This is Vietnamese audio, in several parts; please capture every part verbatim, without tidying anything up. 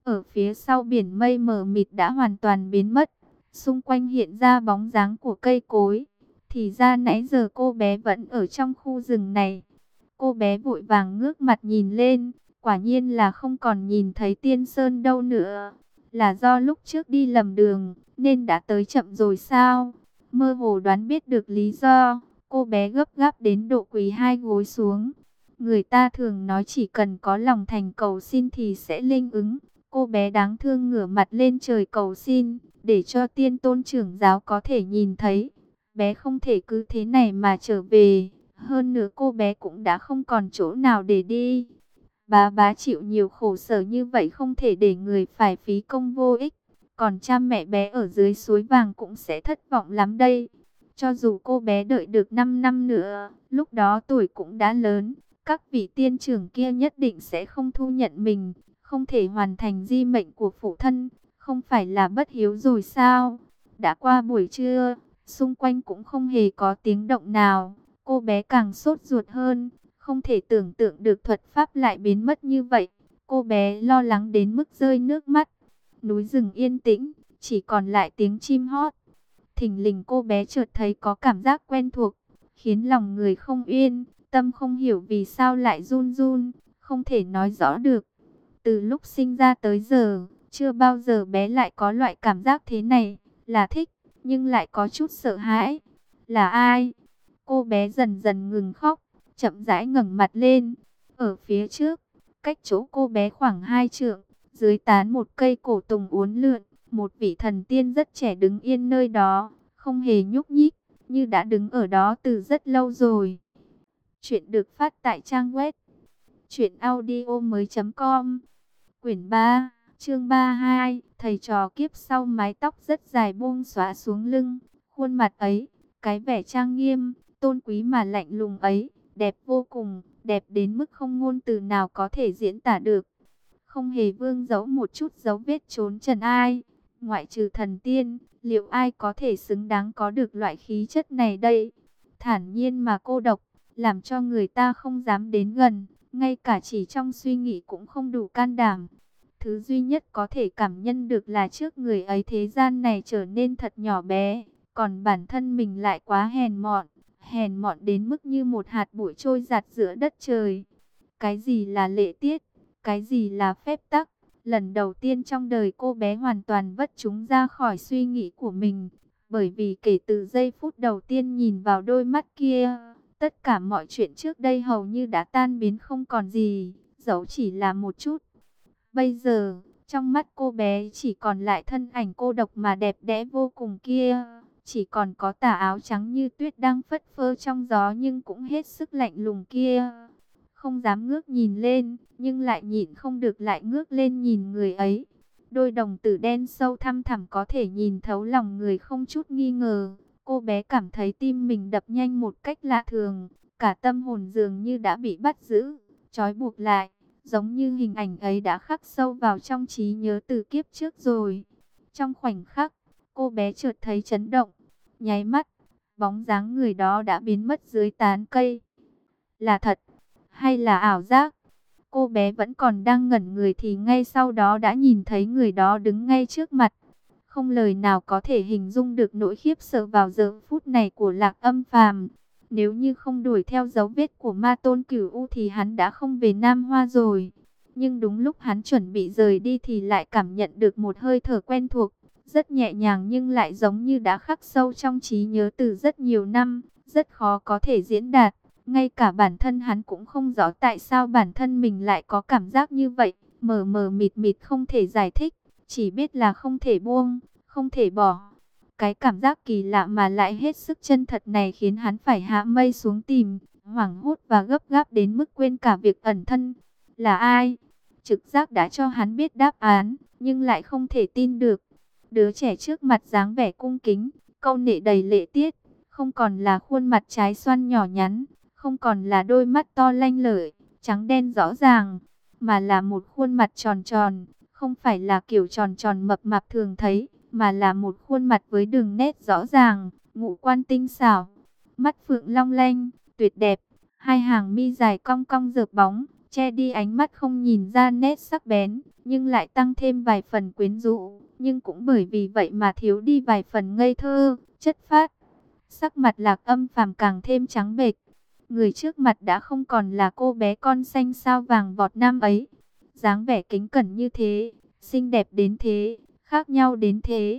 Ở phía sau biển mây mờ mịt đã hoàn toàn biến mất, xung quanh hiện ra bóng dáng của cây cối. Thì ra nãy giờ cô bé vẫn ở trong khu rừng này. Cô bé vội vàng ngước mặt nhìn lên, quả nhiên là không còn nhìn thấy Tiên Sơn đâu nữa. Là do lúc trước đi lầm đường, nên đã tới chậm rồi sao? Mơ hồ đoán biết được lý do, cô bé gấp gáp đến độ quỳ hai gối xuống. Người ta thường nói chỉ cần có lòng thành cầu xin thì sẽ linh ứng. Cô bé đáng thương ngửa mặt lên trời cầu xin, để cho tiên tôn trưởng giáo có thể nhìn thấy. Bé không thể cứ thế này mà trở về. Hơn nữa cô bé cũng đã không còn chỗ nào để đi. Bá bá chịu nhiều khổ sở như vậy không thể để người phải phí công vô ích. Còn cha mẹ bé ở dưới suối vàng cũng sẽ thất vọng lắm đây. Cho dù cô bé đợi được năm năm nữa, lúc đó tuổi cũng đã lớn. Các vị tiên trưởng kia nhất định sẽ không thu nhận mình. Không thể hoàn thành di mệnh của phụ thân. Không phải là bất hiếu rồi sao? Đã qua buổi trưa, xung quanh cũng không hề có tiếng động nào. Cô bé càng sốt ruột hơn, không thể tưởng tượng được thuật pháp lại biến mất như vậy. Cô bé lo lắng đến mức rơi nước mắt. Núi rừng yên tĩnh, chỉ còn lại tiếng chim hót. Thình lình cô bé chợt thấy có cảm giác quen thuộc, khiến lòng người không yên, tâm không hiểu vì sao lại run run, không thể nói rõ được. Từ lúc sinh ra tới giờ, chưa bao giờ bé lại có loại cảm giác thế này, là thích, nhưng lại có chút sợ hãi. Là ai? Cô bé dần dần ngừng khóc, chậm rãi ngẩng mặt lên. Ở phía trước, cách chỗ cô bé khoảng hai trượng, dưới tán một cây cổ tùng uốn lượn, một vị thần tiên rất trẻ đứng yên nơi đó, không hề nhúc nhích, như đã đứng ở đó từ rất lâu rồi. Chuyện được phát tại trang web truyện audio mới chấm com. Quyển ba, chương ba mươi hai, thầy trò kiếp sau. Mái tóc rất dài buông xõa xuống lưng, khuôn mặt ấy, cái vẻ trang nghiêm, tôn quý mà lạnh lùng ấy, đẹp vô cùng, đẹp đến mức không ngôn từ nào có thể diễn tả được. Không hề vương giấu một chút dấu vết trốn trần ai, ngoại trừ thần tiên, liệu ai có thể xứng đáng có được loại khí chất này đây? Thản nhiên mà cô độc, làm cho người ta không dám đến gần, ngay cả chỉ trong suy nghĩ cũng không đủ can đảm. Thứ duy nhất có thể cảm nhận được là trước người ấy thế gian này trở nên thật nhỏ bé, còn bản thân mình lại quá hèn mọn, hèn mọn đến mức như một hạt bụi trôi giạt giữa đất trời. Cái gì là lễ tiết, cái gì là phép tắc? Lần đầu tiên trong đời cô bé hoàn toàn vứt chúng ra khỏi suy nghĩ của mình, bởi vì kể từ giây phút đầu tiên nhìn vào đôi mắt kia, tất cả mọi chuyện trước đây hầu như đã tan biến không còn gì, dẫu chỉ là một chút. Bây giờ, trong mắt cô bé chỉ còn lại thân ảnh cô độc mà đẹp đẽ vô cùng kia. Chỉ còn có tà áo trắng như tuyết đang phất phơ trong gió nhưng cũng hết sức lạnh lùng kia. Không dám ngước nhìn lên, nhưng lại nhịn không được lại ngước lên nhìn người ấy. Đôi đồng tử đen sâu thăm thẳm có thể nhìn thấu lòng người không chút nghi ngờ. Cô bé cảm thấy tim mình đập nhanh một cách lạ thường. Cả tâm hồn dường như đã bị bắt giữ, trói buộc lại. Giống như hình ảnh ấy đã khắc sâu vào trong trí nhớ từ kiếp trước rồi. Trong khoảnh khắc, cô bé chợt thấy chấn động. Nháy mắt, bóng dáng người đó đã biến mất dưới tán cây. Là thật, hay là ảo giác? Cô bé vẫn còn đang ngẩn người thì ngay sau đó đã nhìn thấy người đó đứng ngay trước mặt. Không lời nào có thể hình dung được nỗi khiếp sợ vào giờ phút này của Lạc Âm Phàm. Nếu như không đuổi theo dấu vết của ma tôn Cửu U thì hắn đã không về Nam Hoa rồi. Nhưng đúng lúc hắn chuẩn bị rời đi thì lại cảm nhận được một hơi thở quen thuộc. Rất nhẹ nhàng nhưng lại giống như đã khắc sâu trong trí nhớ từ rất nhiều năm. Rất khó có thể diễn đạt. Ngay cả bản thân hắn cũng không rõ tại sao bản thân mình lại có cảm giác như vậy. Mờ mờ mịt mịt không thể giải thích. Chỉ biết là không thể buông, không thể bỏ. Cái cảm giác kỳ lạ mà lại hết sức chân thật này khiến hắn phải hạ mây xuống tìm, hoảng hốt và gấp gáp đến mức quên cả việc ẩn thân. Là ai? Trực giác đã cho hắn biết đáp án, nhưng lại không thể tin được. Đứa trẻ trước mặt dáng vẻ cung kính, câu nệ đầy lễ tiết, không còn là khuôn mặt trái xoan nhỏ nhắn, không còn là đôi mắt to lanh lợi, trắng đen rõ ràng, mà là một khuôn mặt tròn tròn, không phải là kiểu tròn tròn mập mạp thường thấy, mà là một khuôn mặt với đường nét rõ ràng, ngũ quan tinh xảo, mắt phượng long lanh, tuyệt đẹp, hai hàng mi dài cong cong rợp bóng, che đi ánh mắt không nhìn ra nét sắc bén, nhưng lại tăng thêm vài phần quyến rũ, nhưng cũng bởi vì vậy mà thiếu đi vài phần ngây thơ, chất phác. Sắc mặt Lạc Âm Phàm càng thêm trắng bệch. Người trước mặt đã không còn là cô bé con xanh sao vàng vọt năm ấy. Dáng vẻ kính cẩn như thế, xinh đẹp đến thế, khác nhau đến thế.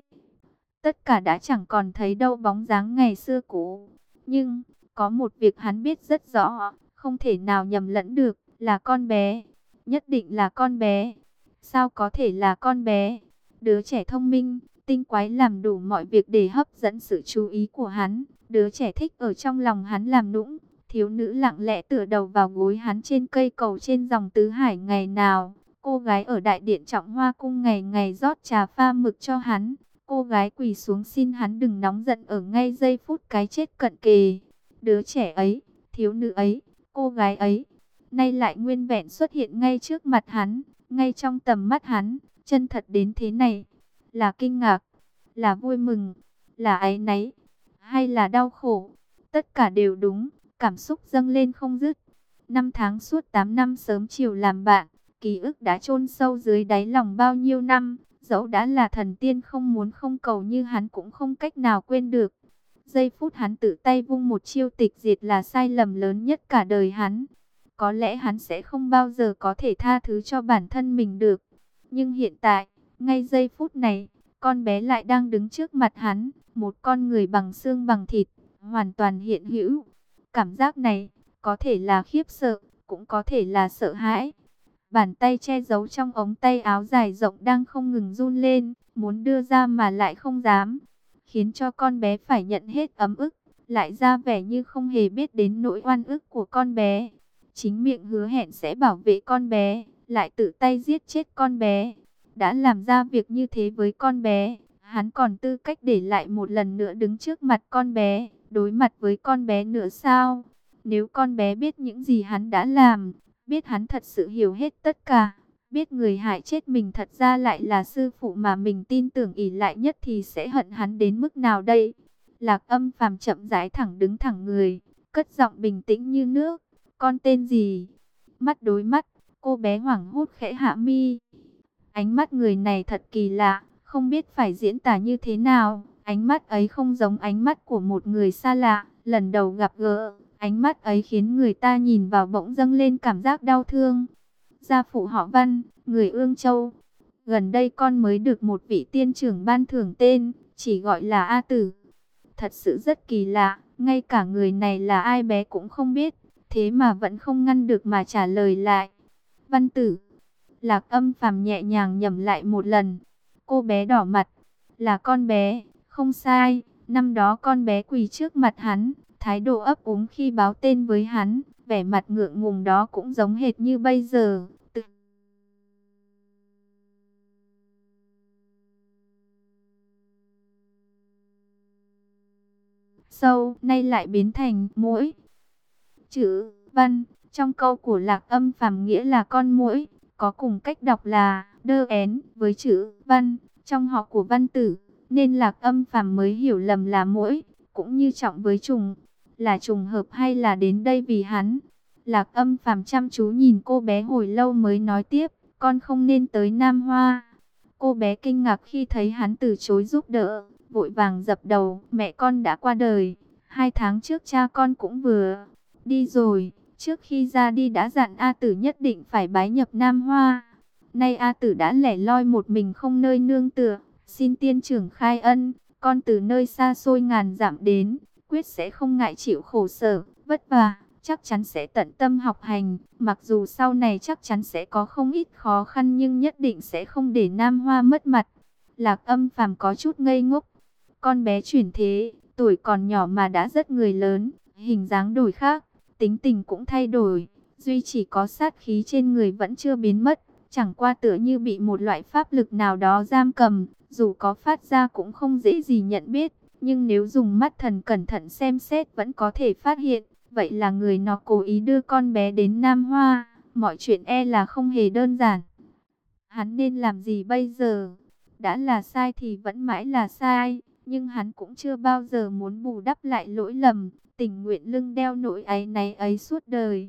Tất cả đã chẳng còn thấy đâu bóng dáng ngày xưa cũ. Nhưng, có một việc hắn biết rất rõ, không thể nào nhầm lẫn được, là con bé. Nhất định là con bé. Sao có thể là con bé? Đứa trẻ thông minh, tinh quái làm đủ mọi việc để hấp dẫn sự chú ý của hắn. Đứa trẻ thích ở trong lòng hắn làm nũng. Thiếu nữ lặng lẽ tựa đầu vào gối hắn trên cây cầu trên dòng tứ hải ngày nào. Cô gái ở đại điện Trọng Hoa cung ngày ngày rót trà pha mực cho hắn. Cô gái quỳ xuống xin hắn đừng nóng giận ở ngay giây phút cái chết cận kề. Đứa trẻ ấy, thiếu nữ ấy, cô gái ấy, nay lại nguyên vẹn xuất hiện ngay trước mặt hắn, ngay trong tầm mắt hắn, chân thật đến thế này. Là kinh ngạc, là vui mừng, là áy náy, hay là đau khổ? Tất cả đều đúng, cảm xúc dâng lên không dứt. Năm tháng suốt tám năm sớm chiều làm bạn, ký ức đã chôn sâu dưới đáy lòng bao nhiêu năm. Dẫu đã là thần tiên không muốn không cầu như hắn cũng không cách nào quên được. Giây phút hắn tự tay vung một chiêu tịch diệt là sai lầm lớn nhất cả đời hắn. Có lẽ hắn sẽ không bao giờ có thể tha thứ cho bản thân mình được. Nhưng hiện tại, ngay giây phút này, con bé lại đang đứng trước mặt hắn. Một con người bằng xương bằng thịt, hoàn toàn hiện hữu. Cảm giác này, có thể là khiếp sợ, cũng có thể là sợ hãi. Bàn tay che giấu trong ống tay áo dài rộng đang không ngừng run lên, muốn đưa ra mà lại không dám, khiến cho con bé phải nhận hết ấm ức, lại ra vẻ như không hề biết đến nỗi oan ức của con bé. Chính miệng hứa hẹn sẽ bảo vệ con bé, lại tự tay giết chết con bé. Đã làm ra việc như thế với con bé, hắn còn tư cách để lại một lần nữa đứng trước mặt con bé, đối mặt với con bé nữa sao? Nếu con bé biết những gì hắn đã làm, biết hắn thật sự hiểu hết tất cả, biết người hại chết mình thật ra lại là sư phụ mà mình tin tưởng ỷ lại nhất thì sẽ hận hắn đến mức nào đây? Lạc Âm Phàm chậm rãi thẳng đứng thẳng người, cất giọng bình tĩnh như nước. Con tên gì? Mắt đối mắt, cô bé hoảng hốt khẽ hạ mi. Ánh mắt người này thật kỳ lạ, không biết phải diễn tả như thế nào. Ánh mắt ấy không giống ánh mắt của một người xa lạ, lần đầu gặp gỡ. Ánh mắt ấy khiến người ta nhìn vào bỗng dâng lên cảm giác đau thương. Gia phụ họ Văn, người Ương Châu. Gần đây con mới được một vị tiên trưởng ban thưởng tên, chỉ gọi là A Tử. Thật sự rất kỳ lạ, ngay cả người này là ai bé cũng không biết, thế mà vẫn không ngăn được mà trả lời lại. Văn Tử. Lạc Âm Phàm nhẹ nhàng nhẩm lại một lần. Cô bé đỏ mặt. Là con bé, không sai, năm đó con bé quỳ trước mặt hắn. Thái độ ấp úng khi báo tên với hắn, vẻ mặt ngượng ngùng đó cũng giống hệt như bây giờ. Từ sâu, nay lại biến thành muỗi. Chữ văn, trong câu của Lạc Âm Phàm nghĩa là con muỗi, có cùng cách đọc là đơ én với chữ văn, trong họ của Văn Tử, nên Lạc Âm Phàm mới hiểu lầm là muỗi, cũng như trọng với trùng. Là trùng hợp hay là đến đây vì hắn? Lạc Âm Phàm chăm chú nhìn cô bé hồi lâu mới nói tiếp, con không nên tới Nam Hoa. Cô bé kinh ngạc khi thấy hắn từ chối giúp đỡ, vội vàng dập đầu, mẹ con đã qua đời, hai tháng trước cha con cũng vừa đi rồi, trước khi ra đi đã dặn A Tử nhất định phải bái nhập Nam Hoa. Nay A Tử đã lẻ loi một mình không nơi nương tựa, xin tiên trưởng khai ân, con từ nơi xa xôi ngàn dặm đến, quyết sẽ không ngại chịu khổ sở, vất vả, chắc chắn sẽ tận tâm học hành, mặc dù sau này chắc chắn sẽ có không ít khó khăn nhưng nhất định sẽ không để Nam Hoa mất mặt. Lạc Âm Phàm có chút ngây ngốc, con bé chuyển thế, tuổi còn nhỏ mà đã rất người lớn, hình dáng đổi khác, tính tình cũng thay đổi, duy chỉ có sát khí trên người vẫn chưa biến mất, chẳng qua tựa như bị một loại pháp lực nào đó giam cầm, dù có phát ra cũng không dễ gì nhận biết. Nhưng nếu dùng mắt thần cẩn thận xem xét vẫn có thể phát hiện, vậy là người nó cố ý đưa con bé đến Nam Hoa, mọi chuyện e là không hề đơn giản. Hắn nên làm gì bây giờ? Đã là sai thì vẫn mãi là sai, nhưng hắn cũng chưa bao giờ muốn bù đắp lại lỗi lầm, tình nguyện lưng đeo nỗi áy náy ấy suốt đời.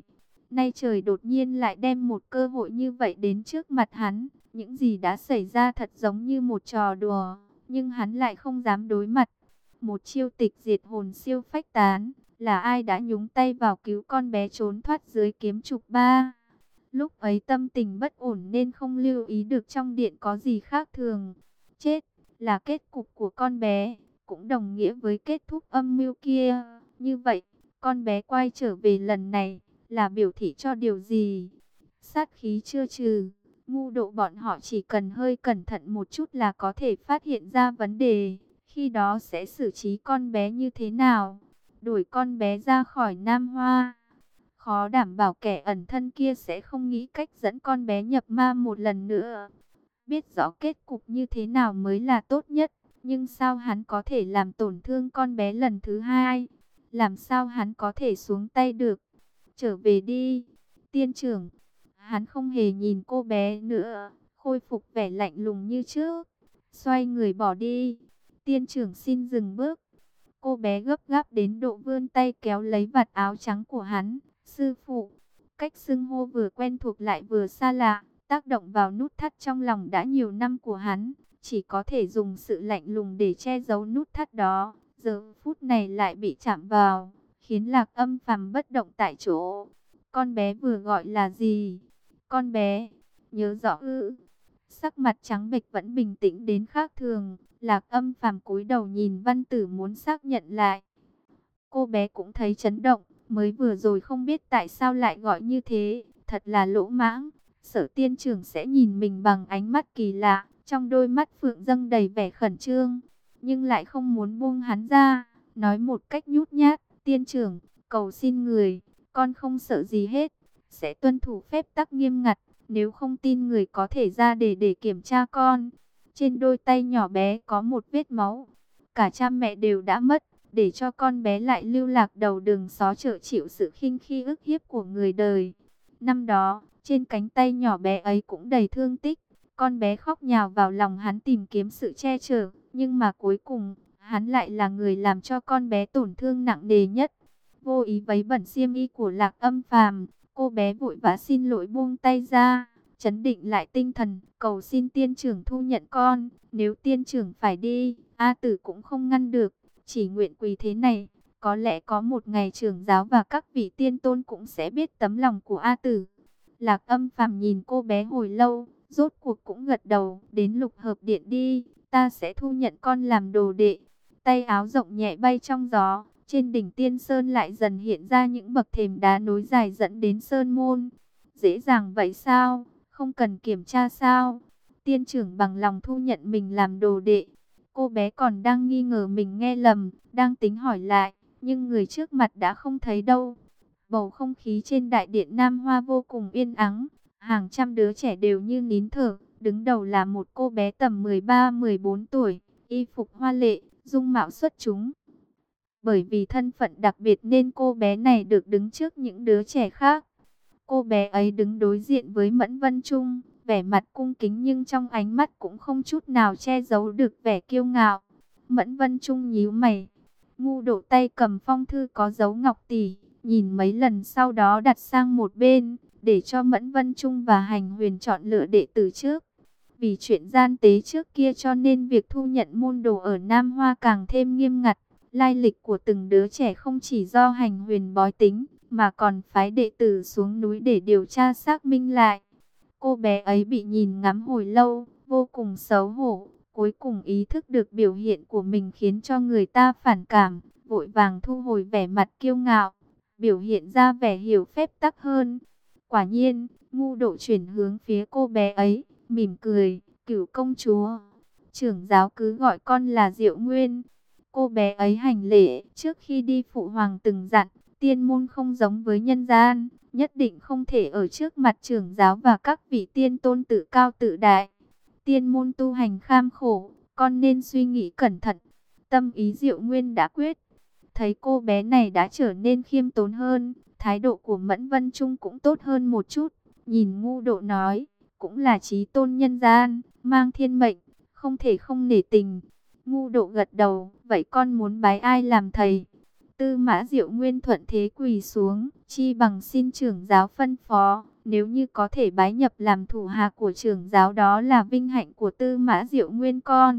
Nay trời đột nhiên lại đem một cơ hội như vậy đến trước mặt hắn. Những gì đã xảy ra thật giống như một trò đùa, nhưng hắn lại không dám đối mặt. Một chiêu tịch diệt hồn siêu phách tán, là ai đã nhúng tay vào cứu con bé trốn thoát dưới kiếm trục ba. Lúc ấy tâm tình bất ổn nên không lưu ý được trong điện có gì khác thường. Chết là kết cục của con bé, cũng đồng nghĩa với kết thúc âm mưu kia. Như vậy, con bé quay trở về lần này là biểu thị cho điều gì? Sát khí chưa trừ, ngu độ bọn họ chỉ cần hơi cẩn thận một chút là có thể phát hiện ra vấn đề. Khi đó sẽ xử trí con bé như thế nào? Đuổi con bé ra khỏi Nam Hoa. Khó đảm bảo kẻ ẩn thân kia sẽ không nghĩ cách dẫn con bé nhập ma một lần nữa. Biết rõ kết cục như thế nào mới là tốt nhất. Nhưng sao hắn có thể làm tổn thương con bé lần thứ hai? Làm sao hắn có thể xuống tay được? Trở về đi, tiên trưởng. Hắn không hề nhìn cô bé nữa, khôi phục vẻ lạnh lùng như trước. Xoay người bỏ đi. Tiên trưởng xin dừng bước. Cô bé gấp gáp đến độ vươn tay kéo lấy vạt áo trắng của hắn. Sư phụ, cách xưng hô vừa quen thuộc lại vừa xa lạ, tác động vào nút thắt trong lòng đã nhiều năm của hắn. Chỉ có thể dùng sự lạnh lùng để che giấu nút thắt đó. Giờ phút này lại bị chạm vào, khiến Lạc Âm Phàm bất động tại chỗ. Con bé vừa gọi là gì? Con bé, nhớ rõ ư? Sắc mặt trắng bệch vẫn bình tĩnh đến khác thường. Lạc Âm Phàm cúi đầu nhìn văn tử muốn xác nhận lại. Cô bé cũng thấy chấn động, mới vừa rồi không biết tại sao lại gọi như thế, thật là lỗ mãng. Sở tiên trưởng sẽ nhìn mình bằng ánh mắt kỳ lạ, trong đôi mắt phượng dâng đầy vẻ khẩn trương, nhưng lại không muốn buông hắn ra, nói một cách nhút nhát, tiên trưởng, cầu xin người, con không sợ gì hết, sẽ tuân thủ phép tắc nghiêm ngặt, nếu không tin người có thể ra để để kiểm tra con. Trên đôi tay nhỏ bé có một vết máu, cả cha mẹ đều đã mất, để cho con bé lại lưu lạc đầu đường xó chợ chịu sự khinh khi ức hiếp của người đời. Năm đó, trên cánh tay nhỏ bé ấy cũng đầy thương tích, con bé khóc nhào vào lòng hắn tìm kiếm sự che chở, nhưng mà cuối cùng, hắn lại là người làm cho con bé tổn thương nặng nề nhất. Vô ý vấy bẩn xiêm y của Lạc Âm Phàm, cô bé vội vã xin lỗi buông tay ra, trấn định lại tinh thần, cầu xin tiên trưởng thu nhận con, nếu tiên trưởng phải đi, A Tử cũng không ngăn được, chỉ nguyện quỳ thế này, có lẽ có một ngày trưởng giáo và các vị tiên tôn cũng sẽ biết tấm lòng của A Tử. Lạc Âm Phàm nhìn cô bé hồi lâu, rốt cuộc cũng gật đầu, đến Lục Hợp Điện đi, ta sẽ thu nhận con làm đồ đệ. Tay áo rộng nhẹ bay trong gió, trên đỉnh Tiên Sơn lại dần hiện ra những bậc thềm đá nối dài dẫn đến Sơn Môn. Dễ dàng vậy sao? Không cần kiểm tra sao? Tiên trưởng bằng lòng thu nhận mình làm đồ đệ. Cô bé còn đang nghi ngờ mình nghe lầm, đang tính hỏi lại, nhưng người trước mặt đã không thấy đâu. Bầu không khí trên đại điện Nam Hoa vô cùng yên ắng, hàng trăm đứa trẻ đều như nín thở, đứng đầu là một cô bé tầm mười ba mười bốn tuổi, y phục hoa lệ, dung mạo xuất chúng. Bởi vì thân phận đặc biệt nên cô bé này được đứng trước những đứa trẻ khác. Cô bé ấy đứng đối diện với Mẫn Vân Trung, vẻ mặt cung kính nhưng trong ánh mắt cũng không chút nào che giấu được vẻ kiêu ngạo. Mẫn Vân Trung nhíu mày, ngu độ tay cầm phong thư có dấu ngọc tỷ, nhìn mấy lần sau đó đặt sang một bên, để cho Mẫn Vân Trung và Hành Huyền chọn lựa đệ tử trước. Vì chuyện gian tế trước kia cho nên việc thu nhận môn đồ ở Nam Hoa càng thêm nghiêm ngặt. Lai lịch của từng đứa trẻ không chỉ do Hành Huyền bói tính, mà còn phái đệ tử xuống núi để điều tra xác minh lại. Cô bé ấy bị nhìn ngắm hồi lâu, vô cùng xấu hổ, cuối cùng ý thức được biểu hiện của mình khiến cho người ta phản cảm, vội vàng thu hồi vẻ mặt kiêu ngạo, biểu hiện ra vẻ hiểu phép tắc hơn. Quả nhiên, ngu độ chuyển hướng phía cô bé ấy, mỉm cười, Cửu công chúa, trưởng giáo cứ gọi con là Diệu Nguyên. Cô bé ấy hành lễ, trước khi đi phụ hoàng từng dặn, tiên môn không giống với nhân gian, nhất định không thể ở trước mặt trưởng giáo và các vị tiên tôn tự cao tự đại. Tiên môn tu hành kham khổ, con nên suy nghĩ cẩn thận. Tâm ý Diệu Nguyên đã quyết. Thấy cô bé này đã trở nên khiêm tốn hơn, thái độ của Mẫn Vân Trung cũng tốt hơn một chút. Nhìn ngu độ nói, cũng là chí tôn nhân gian, mang thiên mệnh, không thể không nể tình. Ngu độ gật đầu, vậy con muốn bái ai làm thầy? Tư Mã Diệu Nguyên thuận thế quỳ xuống, chi bằng xin trưởng giáo phân phó, nếu như có thể bái nhập làm thủ hạ của trưởng giáo đó là vinh hạnh của Tư Mã Diệu Nguyên con.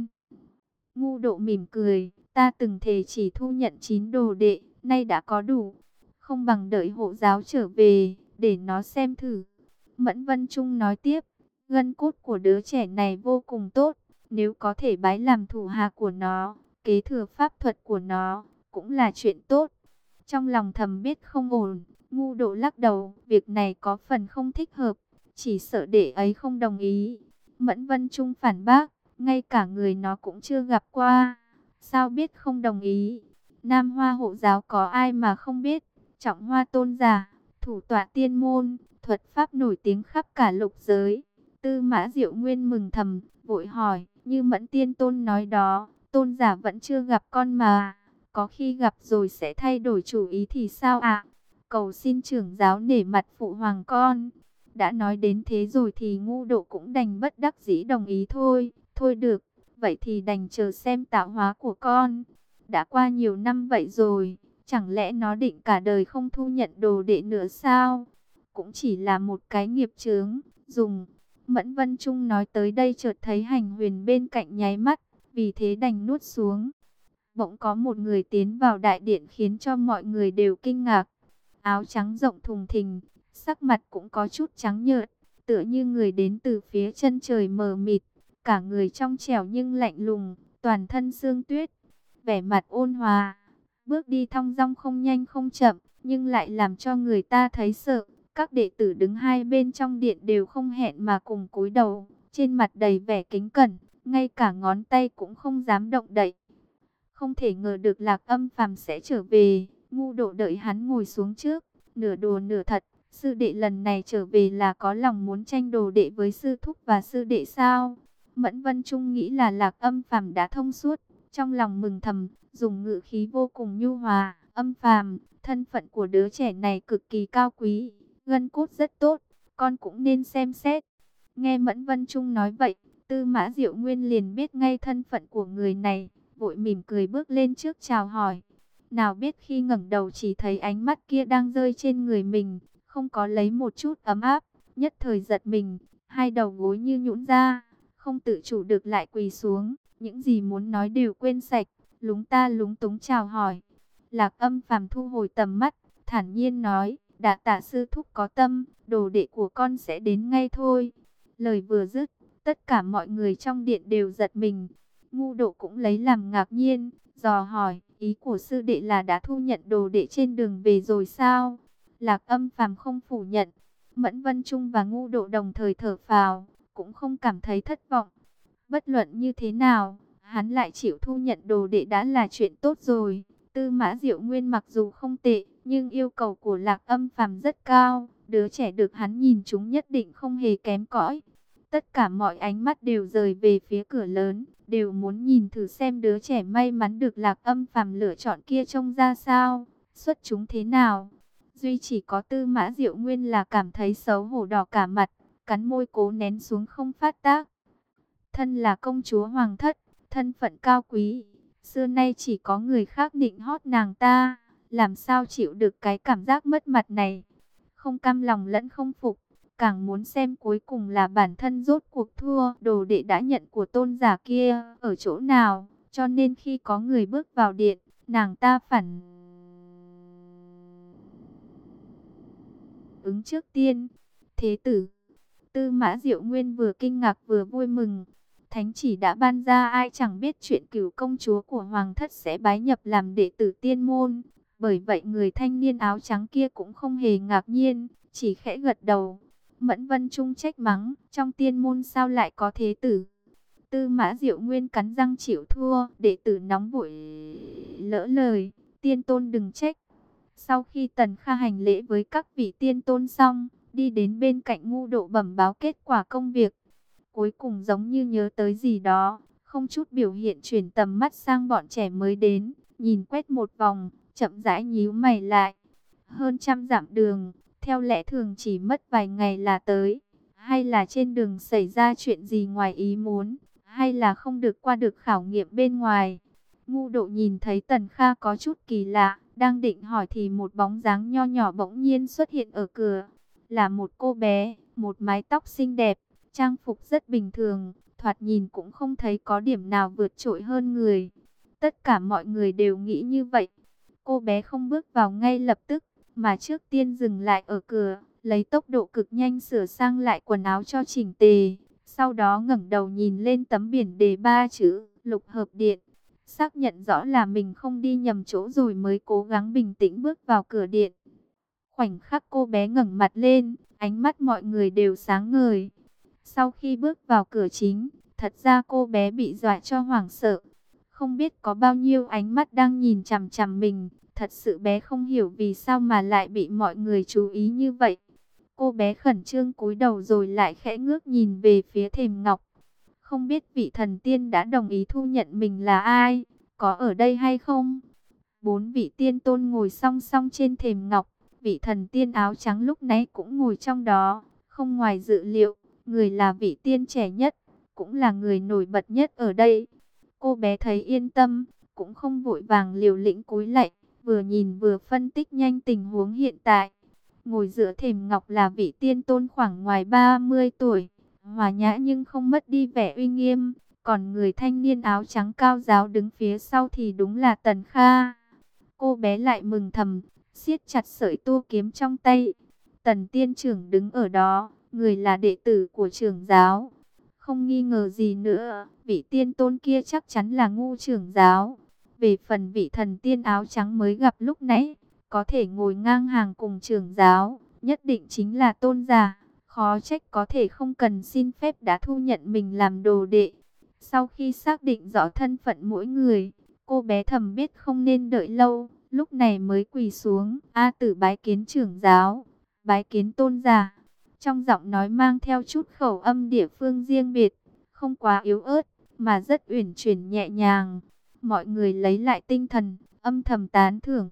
Ngu Độ mỉm cười, ta từng thề chỉ thu nhận chín đồ đệ, nay đã có đủ, không bằng đợi hộ giáo trở về, để nó xem thử. Mẫn Vân Trung nói tiếp, gân cốt của đứa trẻ này vô cùng tốt, nếu có thể bái làm thủ hạ của nó, kế thừa pháp thuật của nó, cũng là chuyện tốt. Trong lòng thầm biết không ổn, Ngu Độ lắc đầu, việc này có phần không thích hợp, chỉ sợ đệ ấy không đồng ý. Mẫn Vân Trung phản bác, ngay cả người nó cũng chưa gặp qua, sao biết không đồng ý. Nam Hoa hộ giáo có ai mà không biết, Trọng Hoa tôn giả, thủ tọa tiên môn, thuật pháp nổi tiếng khắp cả lục giới. Tư Mã Diệu Nguyên mừng thầm, vội hỏi, như Mẫn Tiên Tôn nói đó, tôn giả vẫn chưa gặp con mà, có khi gặp rồi sẽ thay đổi chủ ý thì sao ạ? Cầu xin trưởng giáo nể mặt phụ hoàng con. Đã nói đến thế rồi thì Ngu Độ cũng đành bất đắc dĩ đồng ý thôi. Thôi được, vậy thì đành chờ xem tạo hóa của con. Đã qua nhiều năm vậy rồi, chẳng lẽ nó định cả đời không thu nhận đồ đệ nữa sao? Cũng chỉ là một cái nghiệp chướng, dùng. Mẫn Vân Trung nói tới đây chợt thấy Hành Huyền bên cạnh nháy mắt, vì thế đành nuốt xuống. Bỗng có một người tiến vào đại điện khiến cho mọi người đều kinh ngạc. Áo trắng rộng thùng thình, sắc mặt cũng có chút trắng nhợt, tựa như người đến từ phía chân trời mờ mịt, cả người trong trẻo nhưng lạnh lùng, toàn thân sương tuyết, vẻ mặt ôn hòa, bước đi thong dong không nhanh không chậm, nhưng lại làm cho người ta thấy sợ. Các đệ tử đứng hai bên trong điện đều không hẹn mà cùng cúi đầu, trên mặt đầy vẻ kính cẩn, ngay cả ngón tay cũng không dám động đậy. Không thể ngờ được Lạc Âm Phàm sẽ trở về. Ngu Độ đợi hắn ngồi xuống trước, nửa đùa nửa thật, sư đệ lần này trở về là có lòng muốn tranh đồ đệ với sư thúc và sư đệ sao? Mẫn Vân Trung nghĩ là Lạc Âm Phàm đã thông suốt, trong lòng mừng thầm, dùng ngữ khí vô cùng nhu hòa, Âm Phàm, thân phận của đứa trẻ này cực kỳ cao quý, gân cốt rất tốt, con cũng nên xem xét. Nghe Mẫn Vân Trung nói vậy, Tư Mã Diệu Nguyên liền biết ngay thân phận của người này, vội mỉm cười bước lên trước chào hỏi. Nào biết khi ngẩng đầu chỉ thấy ánh mắt kia đang rơi trên người mình, không có lấy một chút ấm áp, nhất thời giật mình, hai đầu gối như nhũn ra, không tự chủ được lại quỳ xuống, những gì muốn nói đều quên sạch, lúng ta lúng túng chào hỏi. Lạc Âm Phàm thu hồi tầm mắt, thản nhiên nói, đa tạ sư thúc có tâm, đồ đệ của con sẽ đến ngay thôi. Lời vừa dứt, tất cả mọi người trong điện đều giật mình. Ngu Độ cũng lấy làm ngạc nhiên, dò hỏi, ý của sư đệ là đã thu nhận đồ đệ trên đường về rồi sao? Lạc Âm Phàm không phủ nhận. Mẫn Vân Trung và Ngu Độ đồng thời thở phào, cũng không cảm thấy thất vọng. Bất luận như thế nào, hắn lại chịu thu nhận đồ đệ đã là chuyện tốt rồi. Tư Mã Diệu Nguyên mặc dù không tệ, nhưng yêu cầu của Lạc Âm Phàm rất cao. Đứa trẻ được hắn nhìn chúng nhất định không hề kém cỏi. Tất cả mọi ánh mắt đều rời về phía cửa lớn, đều muốn nhìn thử xem đứa trẻ may mắn được Lạc Âm Phàm lựa chọn kia trông ra sao, xuất chúng thế nào. Duy chỉ có Tư Mã Diệu Nguyên là cảm thấy xấu hổ đỏ cả mặt, cắn môi cố nén xuống không phát tác. Thân là công chúa hoàng thất, thân phận cao quý, xưa nay chỉ có người khác nịnh hót nàng ta, làm sao chịu được cái cảm giác mất mặt này. Không cam lòng lẫn không phục, càng muốn xem cuối cùng là bản thân rốt cuộc thua đồ đệ đã nhận của tôn giả kia ở chỗ nào. Cho nên khi có người bước vào điện, nàng ta phản ứng trước tiên. Thế tử, Tư Mã Diệu Nguyên vừa kinh ngạc vừa vui mừng. Thánh chỉ đã ban ra, ai chẳng biết chuyện cửu công chúa của hoàng thất sẽ bái nhập làm đệ tử tiên môn. Bởi vậy người thanh niên áo trắng kia cũng không hề ngạc nhiên, chỉ khẽ gật đầu. Mẫn Vân Trung trách mắng, trong tiên môn sao lại có thế tử? Tư Mã Diệu Nguyên cắn răng chịu thua, đệ tử nóng vội lỡ lời, tiên tôn đừng trách. Sau khi Tần Kha hành lễ với các vị tiên tôn xong, đi đến bên cạnh Ngu Độ bẩm báo kết quả công việc. Cuối cùng giống như nhớ tới gì đó, không chút biểu hiện chuyển tầm mắt sang bọn trẻ mới đến, nhìn quét một vòng, chậm rãi nhíu mày lại. Hơn trăm dặm đường, theo lẽ thường chỉ mất vài ngày là tới. Hay là trên đường xảy ra chuyện gì ngoài ý muốn, hay là không được qua được khảo nghiệm bên ngoài. Ngu Độ nhìn thấy Tần Kha có chút kỳ lạ, Đang định hỏi thì một bóng dáng nho nhỏ bỗng nhiên xuất hiện ở cửa. Là một cô bé, một mái tóc xinh đẹp, trang phục rất bình thường, thoạt nhìn cũng không thấy có điểm nào vượt trội hơn người. Tất cả mọi người đều nghĩ như vậy. Cô bé không bước vào ngay lập tức, mà trước tiên dừng lại ở cửa, lấy tốc độ cực nhanh sửa sang lại quần áo cho chỉnh tề. Sau đó ngẩng đầu nhìn lên tấm biển đề ba chữ Lục Hợp Điện, xác nhận rõ là mình không đi nhầm chỗ rồi mới cố gắng bình tĩnh bước vào cửa điện. Khoảnh khắc cô bé ngẩng mặt lên, ánh mắt mọi người đều sáng ngời. Sau khi bước vào cửa chính, thật ra cô bé bị dọa cho hoảng sợ. Không biết có bao nhiêu ánh mắt đang nhìn chằm chằm mình, thật sự bé không hiểu vì sao mà lại bị mọi người chú ý như vậy. Cô bé khẩn trương cúi đầu rồi lại khẽ ngước nhìn về phía thềm ngọc. Không biết vị thần tiên đã đồng ý thu nhận mình là ai, có ở đây hay không? Bốn vị tiên tôn ngồi song song trên thềm ngọc, vị thần tiên áo trắng lúc nãy cũng ngồi trong đó. Không ngoài dự liệu, người là vị tiên trẻ nhất, cũng là người nổi bật nhất ở đây. Cô bé thấy yên tâm, cũng không vội vàng liều lĩnh cúi lạy, vừa nhìn vừa phân tích nhanh tình huống hiện tại. Ngồi giữa thềm ngọc là vị tiên tôn khoảng ngoài ba mươi tuổi, hòa nhã nhưng không mất đi vẻ uy nghiêm. Còn người thanh niên áo trắng cao giáo đứng phía sau thì đúng là Tần Kha. Cô bé lại mừng thầm, siết chặt sợi tua kiếm trong tay. Tần tiên trưởng đứng ở đó, người là đệ tử của trưởng giáo. Không nghi ngờ gì nữa, vị tiên tôn kia chắc chắn là Ngu trưởng giáo. Về phần vị thần tiên áo trắng mới gặp lúc nãy, có thể ngồi ngang hàng cùng trưởng giáo, nhất định chính là tôn giả. Khó trách có thể không cần xin phép đã thu nhận mình làm đồ đệ. Sau khi xác định rõ thân phận mỗi người, cô bé thầm biết không nên đợi lâu, lúc này mới quỳ xuống. A tử bái kiến trưởng giáo, bái kiến tôn giả. Trong giọng nói mang theo chút khẩu âm địa phương riêng biệt, không quá yếu ớt, mà rất uyển chuyển nhẹ nhàng. Mọi người lấy lại tinh thần, âm thầm tán thưởng.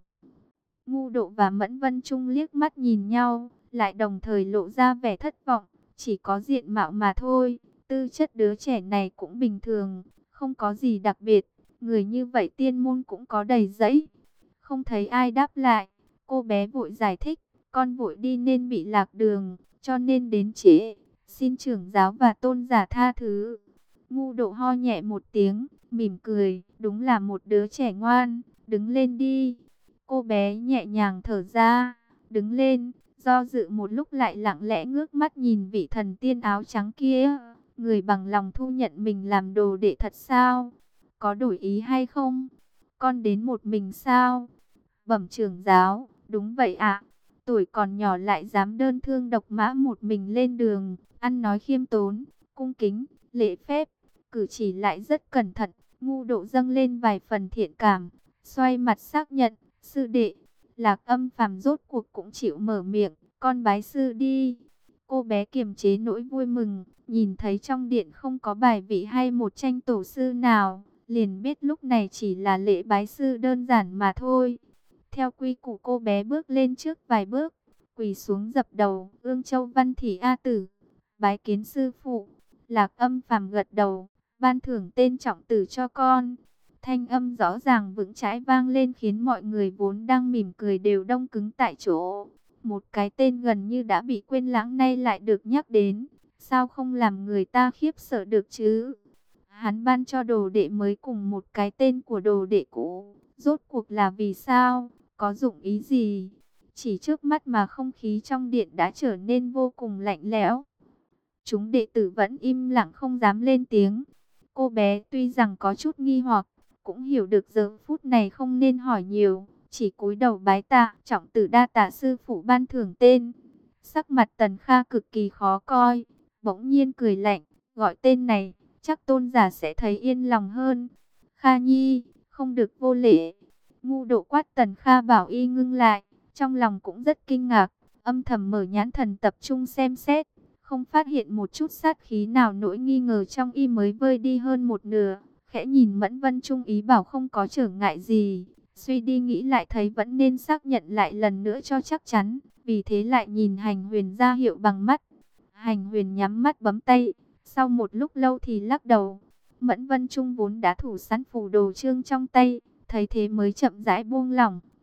Ngu Độ và Mẫn Vân Trung liếc mắt nhìn nhau, lại đồng thời lộ ra vẻ thất vọng. Chỉ có diện mạo mà thôi, tư chất đứa trẻ này cũng bình thường, không có gì đặc biệt. Người như vậy tiên môn cũng có đầy rẫy. Không thấy ai đáp lại, cô bé vội giải thích, con vội đi nên bị lạc đường, cho nên đến trễ, xin trưởng giáo và tôn giả tha thứ. Ngu Độ ho nhẹ một tiếng, mỉm cười, đúng là một đứa trẻ ngoan, đứng lên đi. Cô bé nhẹ nhàng thở ra, đứng lên, do dự một lúc lại lặng lẽ ngước mắt nhìn vị thần tiên áo trắng kia. Người bằng lòng thu nhận mình làm đồ đệ thật sao? Có đổi ý hay không? Con đến một mình sao? Bẩm trưởng giáo, đúng vậy ạ. Tuổi còn nhỏ lại dám đơn thương độc mã một mình lên đường, ăn nói khiêm tốn, cung kính, lễ phép, cử chỉ lại rất cẩn thận. Ngu Độ dâng lên vài phần thiện cảm, xoay mặt xác nhận, sư đệ. Lạc Âm Phàm rốt cuộc cũng chịu mở miệng, con bái sư đi. Cô bé kiềm chế nỗi vui mừng, nhìn thấy trong điện không có bài vị hay một tranh tổ sư nào, liền biết lúc này chỉ là lễ bái sư đơn giản mà thôi. Theo quy củ cô bé bước lên trước vài bước, quỳ xuống dập đầu, Ương Châu Văn Thị A tử, bái kiến sư phụ. Lạc Âm Phàm gật đầu, ban thưởng tên trọng tử cho con. Thanh âm rõ ràng vững chãi vang lên khiến mọi người vốn đang mỉm cười đều đông cứng tại chỗ. Một cái tên gần như đã bị quên lãng nay lại được nhắc đến, sao không làm người ta khiếp sợ được chứ? Hắn ban cho đồ đệ mới cùng một cái tên của đồ đệ cũ, rốt cuộc là vì sao? Có dụng ý gì? Chỉ trước mắt mà không khí trong điện đã trở nên vô cùng lạnh lẽo. Chúng đệ tử vẫn im lặng không dám lên tiếng. Cô bé tuy rằng có chút nghi hoặc, cũng hiểu được giờ phút này không nên hỏi nhiều, chỉ cúi đầu bái tạ. Trọng tử đa tạ sư phụ ban thưởng tên. Sắc mặt Tần Kha cực kỳ khó coi, bỗng nhiên cười lạnh, gọi tên này, chắc tôn giả sẽ thấy yên lòng hơn. Kha Nhi, không được vô lễ. Ngu Độ quát Tần Kha bảo y ngưng lại, trong lòng cũng rất kinh ngạc, âm thầm mở nhãn thần tập trung xem xét, không phát hiện một chút sát khí nào, nỗi nghi ngờ trong y mới vơi đi hơn một nửa. Khẽ nhìn Mẫn Vân Trung ý bảo không có trở ngại gì, suy đi nghĩ lại thấy vẫn nên xác nhận lại lần nữa cho chắc chắn, vì thế lại nhìn Hành Huyền ra hiệu bằng mắt. Hành Huyền nhắm mắt bấm tay, sau một lúc lâu thì lắc đầu. Mẫn Vân Trung vốn đã thủ sẵn phù đồ chương trong tay, thấy thế mới chậm rãi buông lỏng,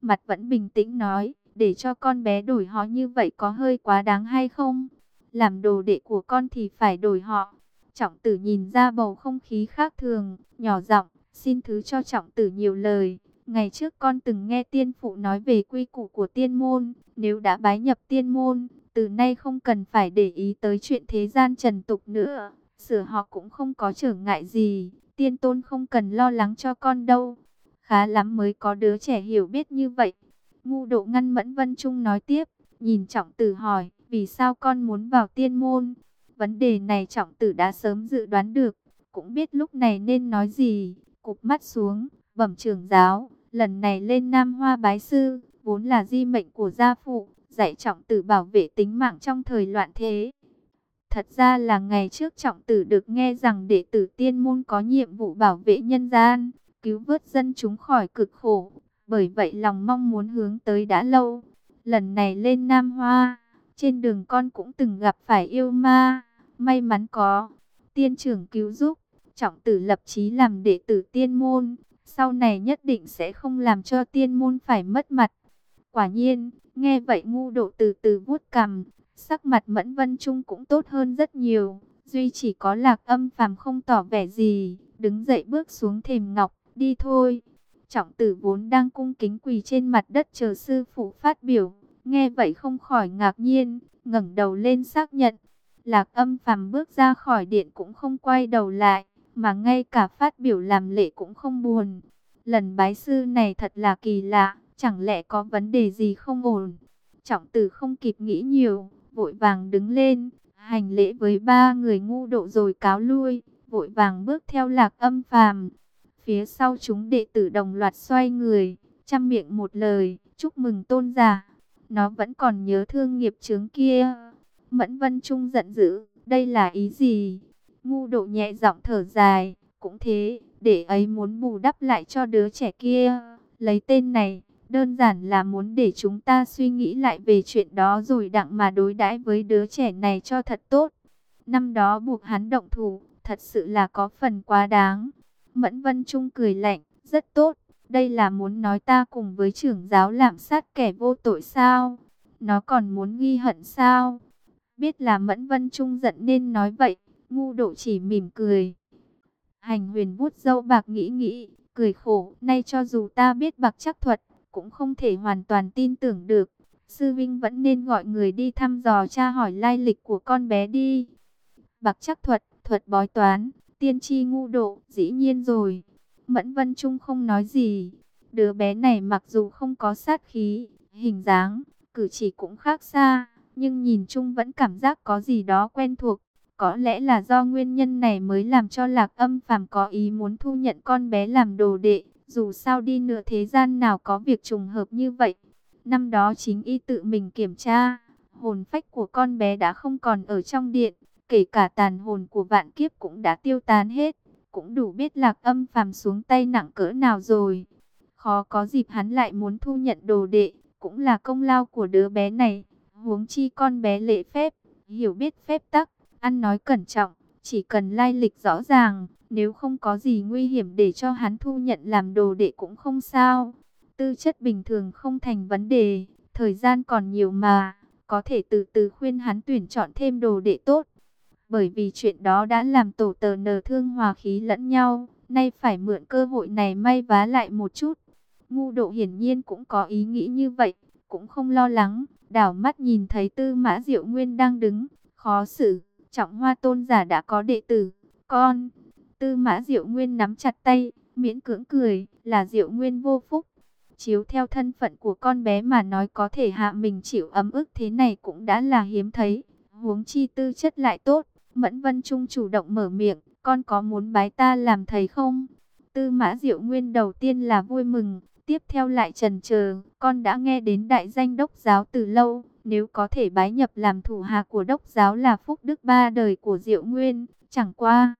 mặt vẫn bình tĩnh nói, để cho con bé đổi họ như vậy có hơi quá đáng hay không? Làm đồ đệ của con thì phải đổi họ. Trọng tử nhìn ra bầu không khí khác thường, nhỏ giọng, xin thứ cho trọng tử nhiều lời. Ngày trước con từng nghe tiên phụ nói về quy củ của tiên môn, nếu đã bái nhập tiên môn, từ nay không cần phải để ý tới chuyện thế gian trần tục nữa. Sửa họ cũng không có trở ngại gì, tiên tôn không cần lo lắng cho con đâu. Khá lắm mới có đứa trẻ hiểu biết như vậy. Ngu Độ ngăn Mẫn Vân Trung nói tiếp, nhìn Trọng Tử hỏi, vì sao con muốn vào tiên môn? Vấn đề này Trọng Tử đã sớm dự đoán được, cũng biết lúc này nên nói gì. Cụp mắt xuống, bẩm trưởng giáo, lần này lên Nam Hoa bái sư, vốn là di mệnh của gia phụ, dạy Trọng Tử bảo vệ tính mạng trong thời loạn thế. Thật ra là ngày trước Trọng Tử được nghe rằng đệ tử tiên môn có nhiệm vụ bảo vệ nhân gian, cứu vớt dân chúng khỏi cực khổ. Bởi vậy lòng mong muốn hướng tới đã lâu. Lần này lên Nam Hoa, trên đường con cũng từng gặp phải yêu ma. May mắn có tiên trưởng cứu giúp, Trọng Tử lập chí làm đệ tử tiên môn. Sau này nhất định sẽ không làm cho tiên môn phải mất mặt. Quả nhiên, nghe vậy Ngu Độ từ từ vuốt cằm. Sắc mặt Mẫn Vân Trung cũng tốt hơn rất nhiều. Duy chỉ có Lạc Âm Phàm không tỏ vẻ gì, đứng dậy bước xuống thềm ngọc, đi thôi. Trọng Tử vốn đang cung kính quỳ trên mặt đất chờ sư phụ phát biểu, nghe vậy không khỏi ngạc nhiên, ngẩng đầu lên xác nhận. Lạc Âm Phàm bước ra khỏi điện cũng không quay đầu lại, mà ngay cả phát biểu làm lễ cũng không buồn. Lần bái sư này thật là kỳ lạ, chẳng lẽ có vấn đề gì không ổn? Trọng Tử không kịp nghĩ nhiều, vội vàng đứng lên, hành lễ với ba người Ngu Độ rồi cáo lui, vội vàng bước theo Lạc Âm Phàm. Phía sau chúng đệ tử đồng loạt xoay người, chăm miệng một lời, chúc mừng tôn giả. Nó vẫn còn nhớ thương nghiệp chướng kia. Mẫn Vân Trung giận dữ, đây là ý gì? Ngu Độ nhẹ giọng thở dài, cũng thế, để ấy muốn bù đắp lại cho đứa trẻ kia. Lấy tên này, đơn giản là muốn để chúng ta suy nghĩ lại về chuyện đó rồi đặng mà đối đãi với đứa trẻ này cho thật tốt. Năm đó buộc hắn động thủ, thật sự là có phần quá đáng. Mẫn Vân Trung cười lạnh, rất tốt, đây là muốn nói ta cùng với trưởng giáo lạm sát kẻ vô tội sao? Nó còn muốn ghi hận sao? Biết là Mẫn Vân Trung giận nên nói vậy, Ngu Độ chỉ mỉm cười. Hành Huyền vuốt râu bạc nghĩ nghĩ, cười khổ, nay cho dù ta biết bạc chắc thuật, cũng không thể hoàn toàn tin tưởng được. Sư Vinh vẫn nên gọi người đi thăm dò tra hỏi lai lịch của con bé đi. Bạc chắc thuật, thuật bói toán, tiên tri Ngu Độ, dĩ nhiên rồi. Mẫn Vân Trung không nói gì. Đứa bé này mặc dù không có sát khí, hình dáng, cử chỉ cũng khác xa, nhưng nhìn chung vẫn cảm giác có gì đó quen thuộc. Có lẽ là do nguyên nhân này mới làm cho Lạc Âm Phàm có ý muốn thu nhận con bé làm đồ đệ. Dù sao đi nữa thế gian nào có việc trùng hợp như vậy. Năm đó chính y tự mình kiểm tra, hồn phách của con bé đã không còn ở trong điện. Kể cả tàn hồn của vạn kiếp cũng đã tiêu tán hết. Cũng đủ biết Lạc Âm Phàm xuống tay nặng cỡ nào rồi. Khó có dịp hắn lại muốn thu nhận đồ đệ, cũng là công lao của đứa bé này. Huống chi con bé lễ phép, hiểu biết phép tắc, ăn nói cẩn trọng, chỉ cần lai lịch rõ ràng, nếu không có gì nguy hiểm để cho hắn thu nhận làm đồ đệ cũng không sao. Tư chất bình thường không thành vấn đề, thời gian còn nhiều mà, có thể từ từ khuyên hắn tuyển chọn thêm đồ đệ tốt. Bởi vì chuyện đó đã làm tổ tờ nờ thương hòa khí lẫn nhau, nay phải mượn cơ hội này may vá lại một chút. Ngu Độ hiển nhiên cũng có ý nghĩ như vậy, cũng không lo lắng, đảo mắt nhìn thấy Tư Mã Diệu Nguyên đang đứng, khó xử, Trọng Hoa tôn giả đã có đệ tử, con. Tư Mã Diệu Nguyên nắm chặt tay, miễn cưỡng cười, là Diệu Nguyên vô phúc. Chiếu theo thân phận của con bé mà nói có thể hạ mình chịu ấm ức thế này cũng đã là hiếm thấy, huống chi tư chất lại tốt. Mẫn Vân Trung chủ động mở miệng, con có muốn bái ta làm thầy không? Tư Mã Diệu Nguyên đầu tiên là vui mừng, tiếp theo lại chần chờ, con đã nghe đến đại danh đốc giáo từ lâu, nếu có thể bái nhập làm thủ hạ của đốc giáo là phúc đức ba đời của Diệu Nguyên, chẳng qua.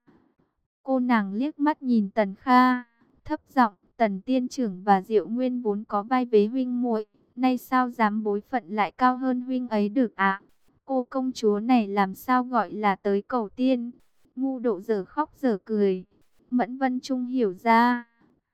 Cô nàng liếc mắt nhìn Tần Kha, thấp giọng, Tần tiên trưởng và Diệu Nguyên vốn có vai vế huynh muội, nay sao dám bối phận lại cao hơn huynh ấy được ạ? Cô công chúa này làm sao gọi là tới cầu tiên? Ngu Độ giờ khóc giờ cười. Mẫn Vân Trung hiểu ra,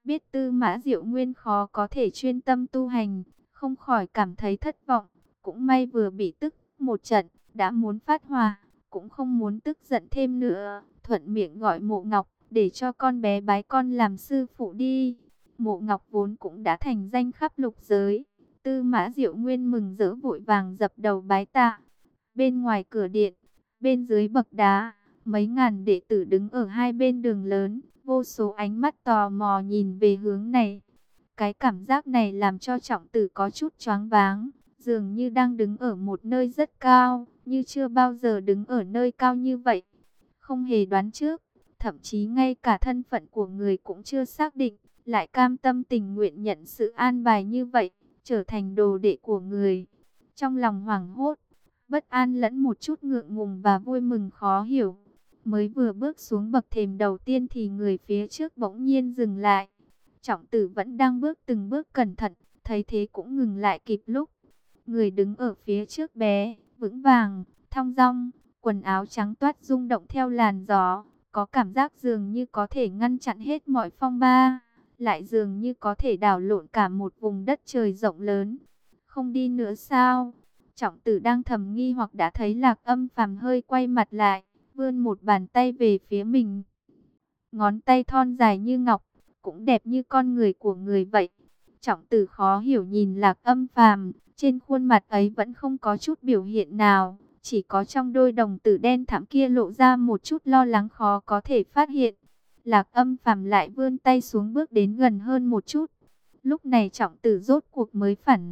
Biết Tư Mã Diệu Nguyên khó có thể chuyên tâm tu hành, không khỏi cảm thấy thất vọng. Cũng may vừa bị tức một trận, đã muốn phát hỏa, cũng không muốn tức giận thêm nữa, thuận miệng gọi Mộ Ngọc, để cho con bé bái con làm sư phụ đi. Mộ Ngọc vốn cũng đã thành danh khắp lục giới. Tư Mã Diệu Nguyên mừng rỡ vội vàng dập đầu bái tạ. Bên ngoài cửa điện, bên dưới bậc đá, mấy ngàn đệ tử đứng ở hai bên đường lớn, vô số ánh mắt tò mò nhìn về hướng này. Cái cảm giác này làm cho Trọng Tử có chút choáng váng, dường như đang đứng ở một nơi rất cao, như chưa bao giờ đứng ở nơi cao như vậy. Không hề đoán trước, thậm chí ngay cả thân phận của người cũng chưa xác định, lại cam tâm tình nguyện nhận sự an bài như vậy, trở thành đồ đệ của người. Trong lòng hoảng hốt, bất an lẫn một chút ngượng ngùng và vui mừng khó hiểu. Mới vừa bước xuống bậc thềm đầu tiên thì người phía trước bỗng nhiên dừng lại. Trọng Tử vẫn đang bước từng bước cẩn thận, thấy thế cũng ngừng lại kịp lúc. Người đứng ở phía trước bé, vững vàng, thong dong, quần áo trắng toát rung động theo làn gió, có cảm giác dường như có thể ngăn chặn hết mọi phong ba, lại dường như có thể đảo lộn cả một vùng đất trời rộng lớn. Không đi nữa sao? Trọng Tử đang thầm nghi hoặc đã thấy Lạc Âm Phàm hơi quay mặt lại, vươn một bàn tay về phía mình. Ngón tay thon dài như ngọc, cũng đẹp như con người của người vậy. Trọng Tử khó hiểu nhìn Lạc Âm Phàm, trên khuôn mặt ấy vẫn không có chút biểu hiện nào, chỉ có trong đôi đồng tử đen thẳm kia lộ ra một chút lo lắng khó có thể phát hiện. Lạc Âm Phàm lại vươn tay xuống bước đến gần hơn một chút. Lúc này Trọng Tử rốt cuộc mới phản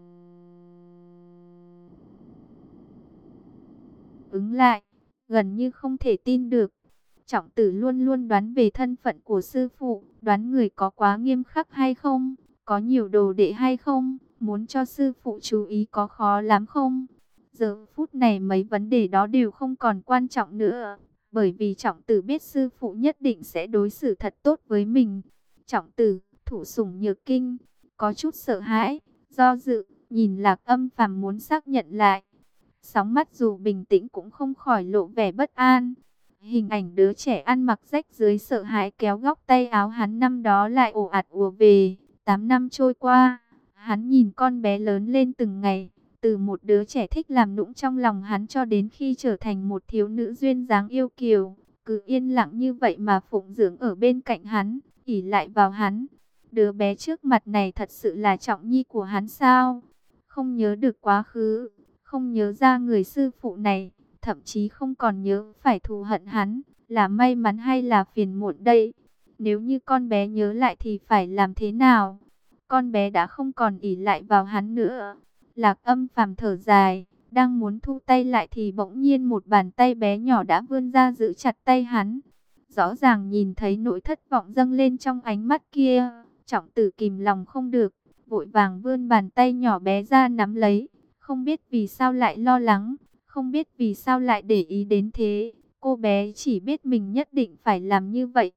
ứng lại, gần như không thể tin được. Trọng Tử luôn luôn đoán về thân phận của sư phụ, đoán người có quá nghiêm khắc hay không, có nhiều đồ đệ hay không, muốn cho sư phụ chú ý có khó lắm không. Giờ phút này mấy vấn đề đó đều không còn quan trọng nữa, bởi vì Trọng Tử biết sư phụ nhất định sẽ đối xử thật tốt với mình. Trọng Tử, thủ sủng nhược kinh, có chút sợ hãi, do dự, nhìn Lạc Âm Phàm muốn xác nhận lại. Sóng mắt dù bình tĩnh cũng không khỏi lộ vẻ bất an. Hình ảnh đứa trẻ ăn mặc rách dưới sợ hãi kéo góc tay áo hắn năm đó lại ồ ạt ùa về. Tám năm trôi qua, hắn nhìn con bé lớn lên từng ngày. Từ một đứa trẻ thích làm nũng trong lòng hắn cho đến khi trở thành một thiếu nữ duyên dáng yêu kiều. Cứ yên lặng như vậy mà phụng dưỡng ở bên cạnh hắn, ỷ lại vào hắn. Đứa bé trước mặt này thật sự là Trọng Nhi của hắn sao? Không nhớ được quá khứ, không nhớ ra người sư phụ này, thậm chí không còn nhớ phải thù hận hắn, là may mắn hay là phiền muộn đây? Nếu như con bé nhớ lại thì phải làm thế nào? Con bé đã không còn ỷ lại vào hắn nữa. Lạc Âm Phàm thở dài, đang muốn thu tay lại thì bỗng nhiên một bàn tay bé nhỏ đã vươn ra giữ chặt tay hắn. Rõ ràng nhìn thấy nỗi thất vọng dâng lên trong ánh mắt kia, Trọng Tử kìm lòng không được, vội vàng vươn bàn tay nhỏ bé ra nắm lấy. Không biết vì sao lại lo lắng, không biết vì sao lại để ý đến thế. Cô bé chỉ biết mình nhất định phải làm như vậy.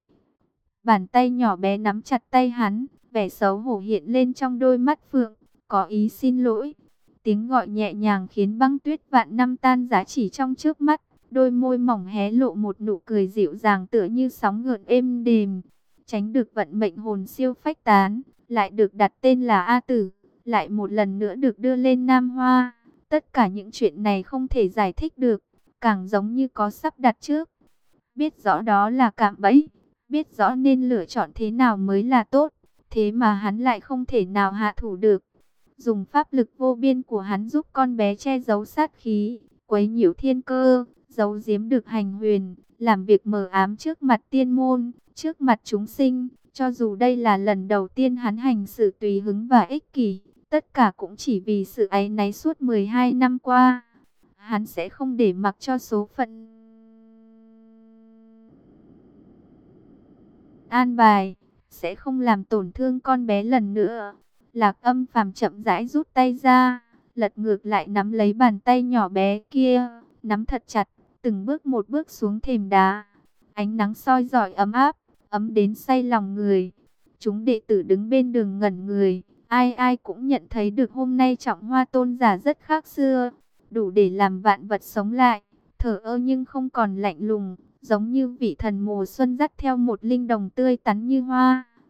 Bàn tay nhỏ bé nắm chặt tay hắn, vẻ xấu hổ hiện lên trong đôi mắt phượng, có ý xin lỗi. Tiếng gọi nhẹ nhàng khiến băng tuyết vạn năm tan giá chỉ trong trước mắt. Đôi môi mỏng hé lộ một nụ cười dịu dàng tựa như sóng gợn êm đềm. Tránh được vận mệnh hồn siêu phách tán, lại được đặt tên là A Tử, lại một lần nữa được đưa lên Nam Hoa. Tất cả những chuyện này không thể giải thích được, càng giống như có sắp đặt trước. Biết rõ đó là cạm bẫy, biết rõ nên lựa chọn thế nào mới là tốt, thế mà hắn lại không thể nào hạ thủ được. Dùng pháp lực vô biên của hắn giúp con bé che giấu sát khí, quấy nhiễu thiên cơ, giấu giếm được hành huyền, làm việc mờ ám trước mặt tiên môn, trước mặt chúng sinh. Cho dù đây là lần đầu tiên hắn hành sự tùy hứng và ích kỷ, tất cả cũng chỉ vì sự áy náy suốt mười hai năm qua. Hắn sẽ không để mặc cho số phận an bài, sẽ không làm tổn thương con bé lần nữa. Lạc Âm Phàm chậm rãi rút tay ra, lật ngược lại nắm lấy bàn tay nhỏ bé kia, nắm thật chặt, từng bước một bước xuống thềm đá. Ánh nắng soi rọi ấm áp, ấm đến say lòng người. Chúng đệ tử đứng bên đường ngẩn người, ai ai cũng nhận thấy được hôm nay Trọng Hoa tôn giả rất khác xưa, đủ để làm vạn vật sống lại, thở ơ nhưng không còn lạnh lùng, giống như vị thần mùa xuân dắt theo một linh đồng tươi tắn như hoa,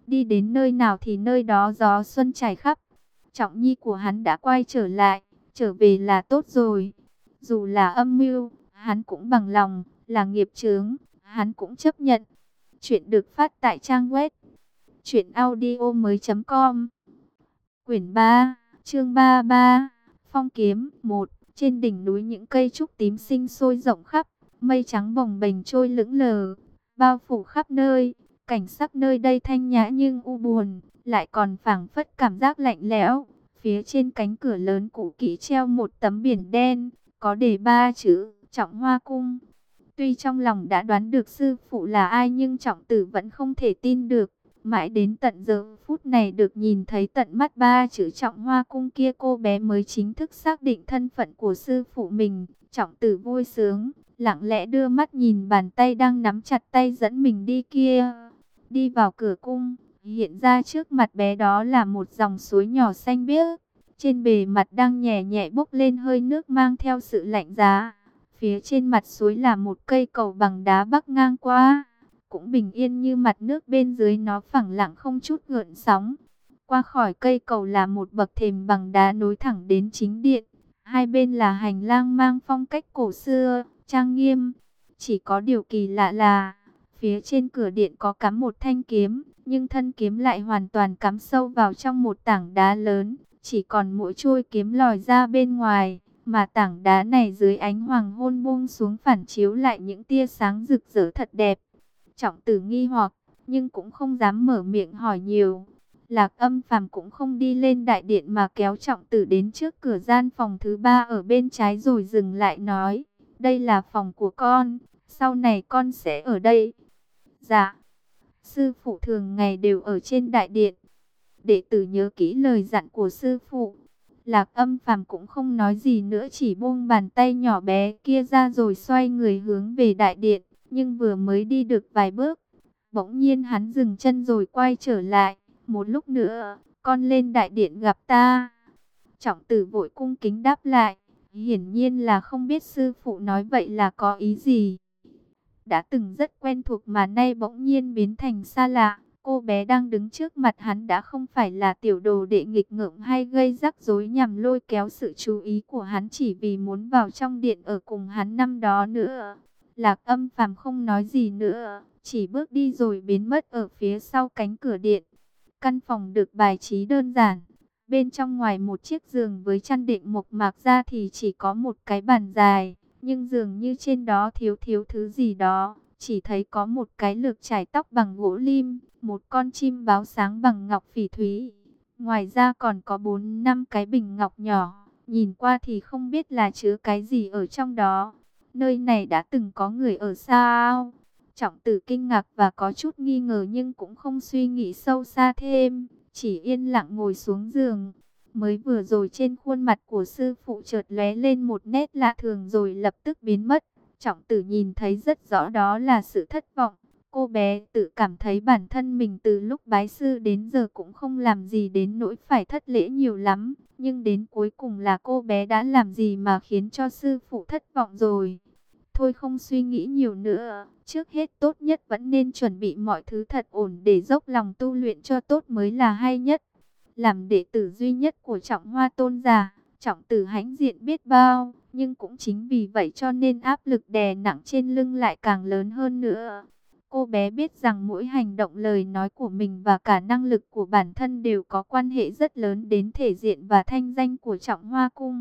Đi đến nơi nào thì nơi đó gió xuân trải khắp. Trọng nhi của hắn đã quay trở lại, trở về là tốt rồi. Dù là âm mưu, hắn cũng bằng lòng, là nghiệp chướng, hắn cũng chấp nhận. Chuyện được phát tại trang web truyện audio mới chấm com. Quyển ba, chương ba mươi ba, Phong kiếm một. Trên đỉnh núi những cây trúc tím sinh sôi rộng khắp, mây trắng bồng bềnh trôi lững lờ, bao phủ khắp nơi. Cảnh sắc nơi đây thanh nhã nhưng u buồn, lại còn phảng phất cảm giác lạnh lẽo. Phía trên cánh cửa lớn cũ kỹ treo một tấm biển đen, có đề ba chữ Trọng Hoa Cung. Tuy trong lòng đã đoán được sư phụ là ai nhưng Trọng Tử vẫn không thể tin được. Mãi đến tận giờ phút này được nhìn thấy tận mắt ba chữ Trọng Hoa Cung kia, cô bé mới chính thức xác định thân phận của sư phụ mình. Trọng Tử vui sướng, lặng lẽ đưa mắt nhìn bàn tay đang nắm chặt tay dẫn mình đi kia. Đi vào cửa cung, hiện ra trước mặt bé đó là một dòng suối nhỏ xanh biếc. Trên bề mặt đang nhẹ nhẹ bốc lên hơi nước mang theo sự lạnh giá. Phía trên mặt suối là một cây cầu bằng đá bắc ngang qua, cũng bình yên như mặt nước bên dưới nó phẳng lặng không chút gợn sóng. Qua khỏi cây cầu là một bậc thềm bằng đá nối thẳng đến chính điện. Hai bên là hành lang mang phong cách cổ xưa, trang nghiêm. Chỉ có điều kỳ lạ là, phía trên cửa điện có cắm một thanh kiếm, nhưng thân kiếm lại hoàn toàn cắm sâu vào trong một tảng đá lớn. Chỉ còn mỗi chuôi kiếm lòi ra bên ngoài, mà tảng đá này dưới ánh hoàng hôn buông xuống phản chiếu lại những tia sáng rực rỡ thật đẹp. Trọng Tử nghi hoặc, nhưng cũng không dám mở miệng hỏi nhiều. Lạc Âm Phàm cũng không đi lên đại điện mà kéo Trọng Tử đến trước cửa gian phòng thứ ba ở bên trái rồi dừng lại nói, đây là phòng của con, sau này con sẽ ở đây. Dạ, sư phụ thường ngày đều ở trên đại điện. Đệ tử nhớ kỹ lời dặn của sư phụ. Lạc Âm Phàm cũng không nói gì nữa, chỉ buông bàn tay nhỏ bé kia ra rồi xoay người hướng về đại điện. Nhưng vừa mới đi được vài bước, bỗng nhiên hắn dừng chân rồi quay trở lại. Một lúc nữa, con lên đại điện gặp ta. Trọng Tử vội cung kính đáp lại. Hiển nhiên là không biết sư phụ nói vậy là có ý gì. Đã từng rất quen thuộc mà nay bỗng nhiên biến thành xa lạ. Cô bé đang đứng trước mặt hắn đã không phải là tiểu đồ đệ nghịch ngợm hay gây rắc rối nhằm lôi kéo sự chú ý của hắn chỉ vì muốn vào trong điện ở cùng hắn năm đó nữa. Lạc Âm Phàm không nói gì nữa, chỉ bước đi rồi biến mất ở phía sau cánh cửa điện. Căn phòng được bài trí đơn giản. Bên trong ngoài một chiếc giường với chăn đệm mộc mạc ra thì chỉ có một cái bàn dài. Nhưng dường như trên đó thiếu thiếu thứ gì đó. Chỉ thấy có một cái lược chải tóc bằng gỗ lim, một con chim báo sáng bằng ngọc phỉ thúy. Ngoài ra còn có bốn năm cái bình ngọc nhỏ. Nhìn qua thì không biết là chứa cái gì ở trong đó. Nơi này đã từng có người ở sao? Trọng Tử kinh ngạc và có chút nghi ngờ nhưng cũng không suy nghĩ sâu xa thêm. Chỉ yên lặng ngồi xuống giường. Mới vừa rồi trên khuôn mặt của sư phụ chợt lóe lên một nét lạ thường rồi lập tức biến mất. Trọng Tử nhìn thấy rất rõ đó là sự thất vọng. Cô bé tự cảm thấy bản thân mình từ lúc bái sư đến giờ cũng không làm gì đến nỗi phải thất lễ nhiều lắm. Nhưng đến cuối cùng là cô bé đã làm gì mà khiến cho sư phụ thất vọng rồi. Thôi không suy nghĩ nhiều nữa. Trước hết tốt nhất vẫn nên chuẩn bị mọi thứ thật ổn để dốc lòng tu luyện cho tốt mới là hay nhất. Làm đệ tử duy nhất của Trọng Hoa tôn giả, Trọng Tử hãnh diện biết bao. Nhưng cũng chính vì vậy cho nên áp lực đè nặng trên lưng lại càng lớn hơn nữa. Cô bé biết rằng mỗi hành động lời nói của mình và cả năng lực của bản thân đều có quan hệ rất lớn đến thể diện và thanh danh của Trọng Hoa Cung.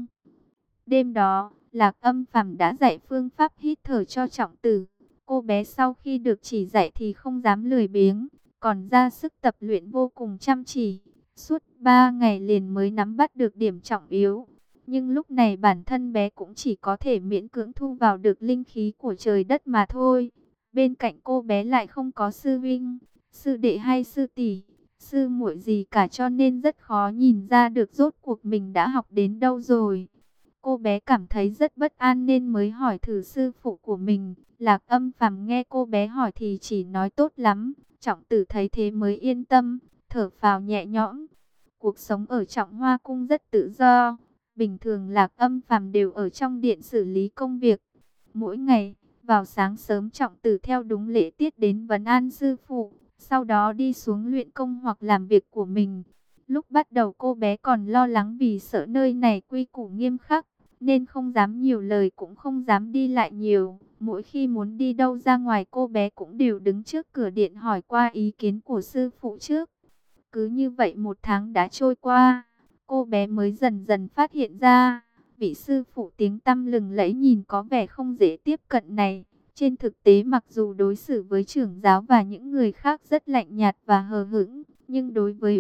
Đêm đó, Lạc Âm Phàm đã dạy phương pháp hít thở cho Trọng Tử. Cô bé sau khi được chỉ dạy thì không dám lười biếng, còn ra sức tập luyện vô cùng chăm chỉ. Suốt ba ngày liền mới nắm bắt được điểm trọng yếu. Nhưng lúc này bản thân bé cũng chỉ có thể miễn cưỡng thu vào được linh khí của trời đất mà thôi. Bên cạnh cô bé lại không có sư vinh, sư đệ hay sư tỷ, sư muội gì cả cho nên rất khó nhìn ra được rốt cuộc mình đã học đến đâu rồi. Cô bé cảm thấy rất bất an nên mới hỏi thử sư phụ của mình. Lạc Âm Phàm nghe cô bé hỏi thì chỉ nói tốt lắm. Trọng Tử thấy thế mới yên tâm, thở phào nhẹ nhõm. Cuộc sống ở Trọng Hoa Cung rất tự do. Bình thường Lạc Âm Phàm đều ở trong điện xử lý công việc. Mỗi ngày, vào sáng sớm Trọng Tử theo đúng lễ tiết đến vấn an sư phụ. sau đó đi xuống luyện công hoặc làm việc của mình. Lúc bắt đầu cô bé còn lo lắng vì sợ nơi này quy củ nghiêm khắc, nên không dám nhiều lời cũng không dám đi lại nhiều. Mỗi khi muốn đi đâu ra ngoài cô bé cũng đều đứng trước cửa điện hỏi qua ý kiến của sư phụ trước. Cứ như vậy một tháng đã trôi qua, cô bé mới dần dần phát hiện ra, vị sư phụ tiếng tăm lừng lẫy nhìn có vẻ không dễ tiếp cận này. Trên thực tế mặc dù đối xử với trưởng giáo và những người khác rất lạnh nhạt và hờ hững, nhưng đối với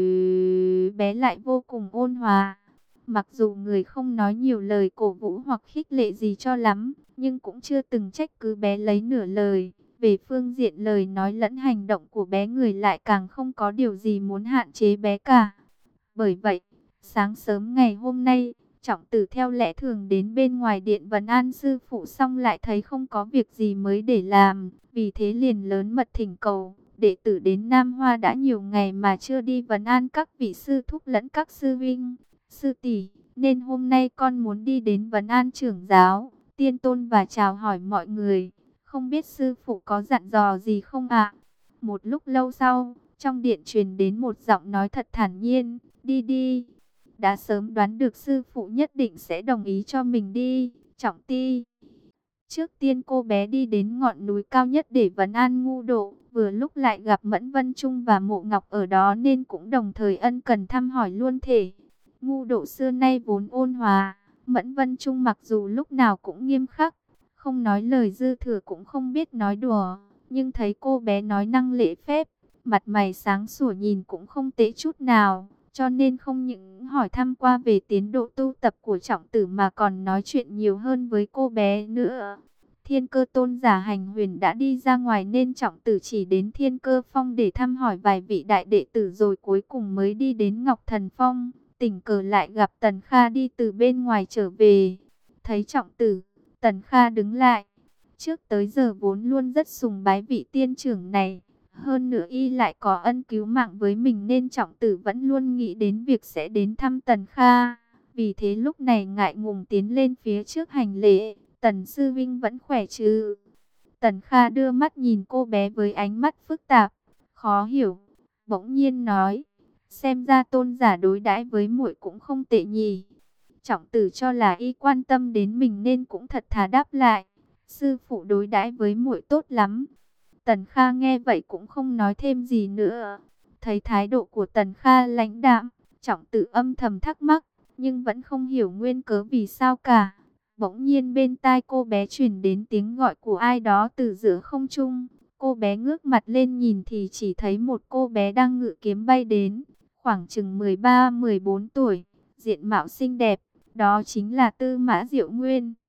bé lại vô cùng ôn hòa. Mặc dù người không nói nhiều lời cổ vũ hoặc khích lệ gì cho lắm, nhưng cũng chưa từng trách cứ bé lấy nửa lời. Về phương diện lời nói lẫn hành động của bé, người lại càng không có điều gì muốn hạn chế bé cả. Bởi vậy, sáng sớm ngày hôm nay, Trọng Tử theo lẽ thường đến bên ngoài điện vấn an sư phụ, xong lại thấy không có việc gì mới để làm, vì thế liền lớn mật thỉnh cầu. Đệ tử đến Nam Hoa đã nhiều ngày mà chưa đi vấn an các vị sư thúc lẫn các sư vinh, sư tỷ, nên hôm nay con muốn đi đến vấn an trưởng giáo, tiên tôn và chào hỏi mọi người. Không biết sư phụ có dặn dò gì không ạ? Một lúc lâu sau, trong điện truyền đến một giọng nói thật thản nhiên, đi đi. Đã sớm đoán được sư phụ nhất định sẽ đồng ý cho mình đi, Trọng Ti. Trước tiên cô bé đi đến ngọn núi cao nhất để vấn an Ngu Độ, vừa lúc lại gặp Mẫn Vân Trung và Mộ Ngọc ở đó nên cũng đồng thời ân cần thăm hỏi luôn thể. Ngu Độ xưa nay vốn ôn hòa, Mẫn Vân Trung mặc dù lúc nào cũng nghiêm khắc, không nói lời dư thừa cũng không biết nói đùa, nhưng thấy cô bé nói năng lễ phép, mặt mày sáng sủa nhìn cũng không tệ chút nào, cho nên không những hỏi thăm qua về tiến độ tu tập của Trọng Tử mà còn nói chuyện nhiều hơn với cô bé nữa. Thiên Cơ tôn giả Hành Huyền đã đi ra ngoài nên Trọng Tử chỉ đến Thiên Cơ Phong để thăm hỏi vài vị đại đệ tử rồi cuối cùng mới đi đến Ngọc Thần Phong. Tình cờ lại gặp Tần Kha đi từ bên ngoài trở về. Thấy Trọng Tử, Tần Kha đứng lại. Trước tới giờ vốn luôn rất sùng bái vị tiên trưởng này. Hơn nữa y lại có ân cứu mạng với mình nên Trọng Tử vẫn luôn nghĩ đến việc sẽ đến thăm Tần Kha. Vì thế lúc này ngại ngùng tiến lên phía trước hành lễ. Tần sư vinh vẫn khỏe chứ? Tần Kha đưa mắt nhìn cô bé với ánh mắt phức tạp, khó hiểu. Bỗng nhiên nói, xem ra tôn giả đối đãi với muội cũng không tệ nhỉ. Trọng Tử cho là y quan tâm đến mình nên cũng thật thà đáp lại, sư phụ đối đãi với muội tốt lắm. Tần Kha nghe vậy cũng không nói thêm gì nữa. Thấy thái độ của Tần Kha lãnh đạm, Trọng Tử âm thầm thắc mắc, nhưng vẫn không hiểu nguyên cớ vì sao cả. Bỗng nhiên bên tai cô bé truyền đến tiếng gọi của ai đó từ giữa không trung. Cô bé ngước mặt lên nhìn thì chỉ thấy một cô bé đang ngự kiếm bay đến, khoảng chừng mười ba mười bốn tuổi, diện mạo xinh đẹp, đó chính là Tư Mã Diệu Nguyên.